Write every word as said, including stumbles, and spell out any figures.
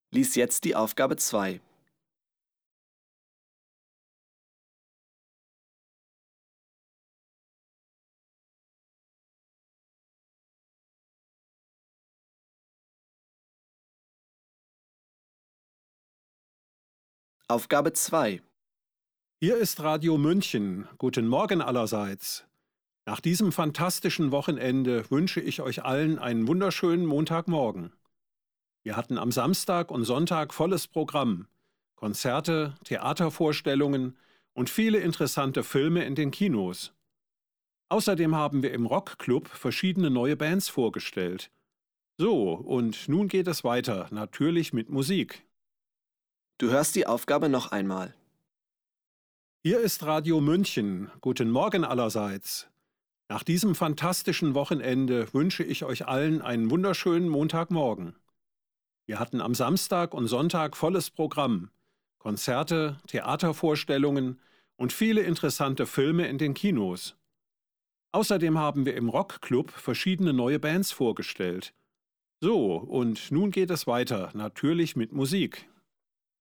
Lies jetzt die Aufgabe zwei. Aufgabe zwei. Hier ist Radio München. Guten Morgen allerseits. Nach diesem fantastischen Wochenende wünsche ich euch allen einen wunderschönen Montagmorgen. Wir hatten am Samstag und Sonntag volles Programm. Konzerte, Theatervorstellungen und viele interessante Filme in den Kinos. Außerdem haben wir im Rockclub verschiedene neue Bands vorgestellt. So, und nun geht es weiter, natürlich mit Musik. Du hörst die Aufgabe noch einmal. Hier ist Radio München. Guten Morgen allerseits. Nach diesem fantastischen Wochenende wünsche ich euch allen einen wunderschönen Montagmorgen. Wir hatten am Samstag und Sonntag volles Programm. Konzerte, Theatervorstellungen und viele interessante Filme in den Kinos. Außerdem haben wir im Rockclub verschiedene neue Bands vorgestellt. So, und nun geht es weiter, natürlich mit Musik.